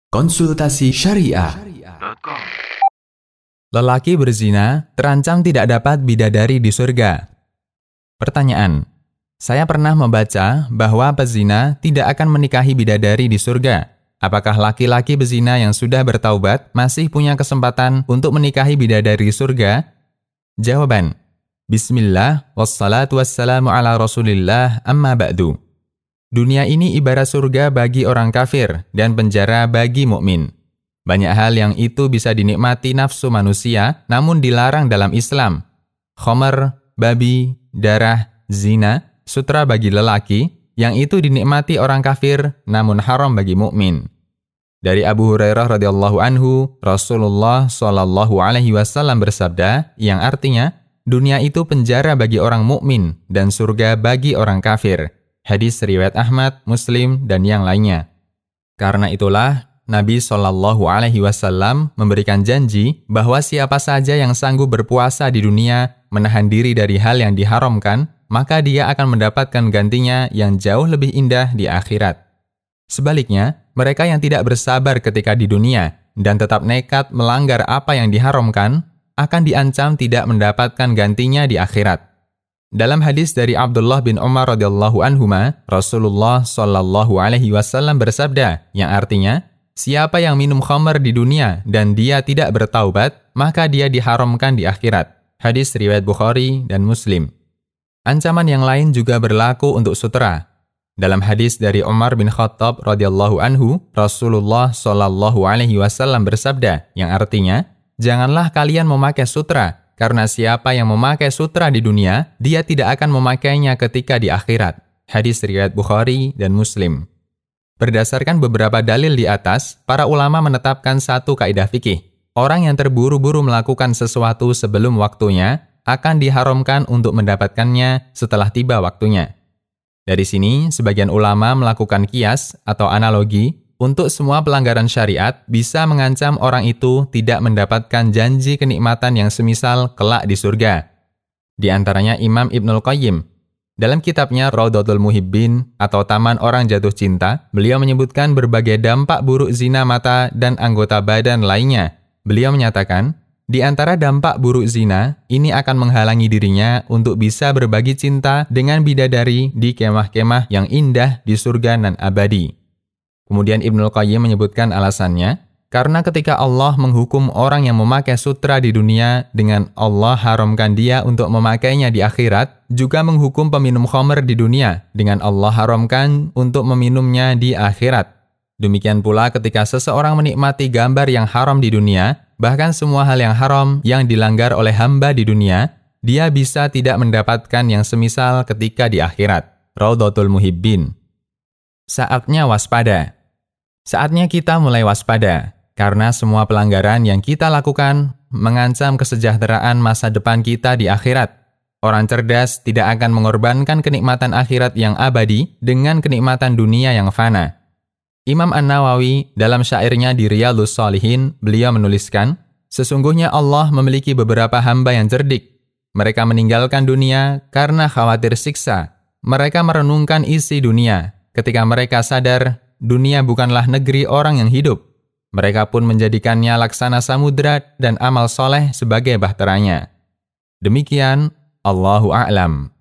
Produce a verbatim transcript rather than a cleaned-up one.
Konsultasi Syariah. Lelaki berzina terancam tidak dapat bidadari di surga. Pertanyaan, saya pernah membaca bahwa pezina tidak akan menikahi bidadari di surga. Apakah laki-laki bezina yang sudah bertaubat masih punya kesempatan untuk menikahi bidadari surga? Jawaban, Bismillah, wassalatu wassalamu ala rasulillah, amma ba'du. Dunia ini ibarat surga bagi orang kafir dan penjara bagi mukmin. Banyak hal yang itu bisa dinikmati nafsu manusia, namun dilarang dalam Islam. Khomer, babi, darah, zina, sutra bagi lelaki, yang itu dinikmati orang kafir, namun haram bagi mukmin. Dari Abu Hurairah radhiyallahu anhu, Rasulullah shallallahu alaihi wasallam bersabda, yang artinya, dunia itu penjara bagi orang mukmin dan surga bagi orang kafir. Hadis riwayat Ahmad, Muslim, dan yang lainnya. Karena itulah, Nabi shallallahu alaihi wasallam memberikan janji bahwa siapa saja yang sanggup berpuasa di dunia, menahan diri dari hal yang diharamkan, maka dia akan mendapatkan gantinya yang jauh lebih indah di akhirat. Sebaliknya, mereka yang tidak bersabar ketika di dunia dan tetap nekat melanggar apa yang diharamkan, akan diancam tidak mendapatkan gantinya di akhirat. Dalam hadis dari Abdullah bin Umar radhiyallahu anhuma, Rasulullah shallallahu alaihi wasallam bersabda, yang artinya, siapa yang minum khamr di dunia dan dia tidak bertaubat, maka dia diharamkan di akhirat. Hadis riwayat Bukhari dan Muslim. Ancaman yang lain juga berlaku untuk sutra. Dalam hadis dari Umar bin Khattab radhiyallahu anhu, Rasulullah shallallahu alaihi wasallam bersabda, yang artinya, janganlah kalian memakai sutra, karena siapa yang memakai sutra di dunia, dia tidak akan memakainya ketika di akhirat. Hadis riwayat Bukhari dan Muslim. Berdasarkan beberapa dalil di atas, para ulama menetapkan satu kaidah fikih. Orang yang terburu-buru melakukan sesuatu sebelum waktunya, akan diharamkan untuk mendapatkannya setelah tiba waktunya. Dari sini, sebagian ulama melakukan kias atau analogi, untuk semua pelanggaran syariat bisa mengancam orang itu tidak mendapatkan janji kenikmatan yang semisal kelak di surga. Di antaranya Imam Ibnul Qayyim. Dalam kitabnya Raudhatul Muhibbin atau Taman Orang Jatuh Cinta, beliau menyebutkan berbagai dampak buruk zina mata dan anggota badan lainnya. Beliau menyatakan, di antara dampak buruk zina, ini akan menghalangi dirinya untuk bisa berbagi cinta dengan bidadari di kemah-kemah yang indah di surga nan abadi. Kemudian Ibnul Qayyim menyebutkan alasannya, karena ketika Allah menghukum orang yang memakai sutra di dunia dengan Allah haramkan dia untuk memakainya di akhirat, juga menghukum peminum khamr di dunia dengan Allah haramkan untuk meminumnya di akhirat. Demikian pula ketika seseorang menikmati gambar yang haram di dunia, bahkan semua hal yang haram yang dilanggar oleh hamba di dunia, dia bisa tidak mendapatkan yang semisal ketika di akhirat. Raudhatul Muhibbin. Saatnya waspada. Saatnya kita mulai waspada, karena semua pelanggaran yang kita lakukan mengancam kesejahteraan masa depan kita di akhirat. Orang cerdas tidak akan mengorbankan kenikmatan akhirat yang abadi dengan kenikmatan dunia yang fana. Imam An-Nawawi dalam syairnya di Riyadhus Shalihin, beliau menuliskan, sesungguhnya Allah memiliki beberapa hamba yang cerdik. Mereka meninggalkan dunia karena khawatir siksa. Mereka merenungkan isi dunia. Ketika mereka sadar, dunia bukanlah negeri orang yang hidup. Mereka pun menjadikannya laksana samudra dan amal soleh sebagai bahteranya. Demikian, Allahu a'lam.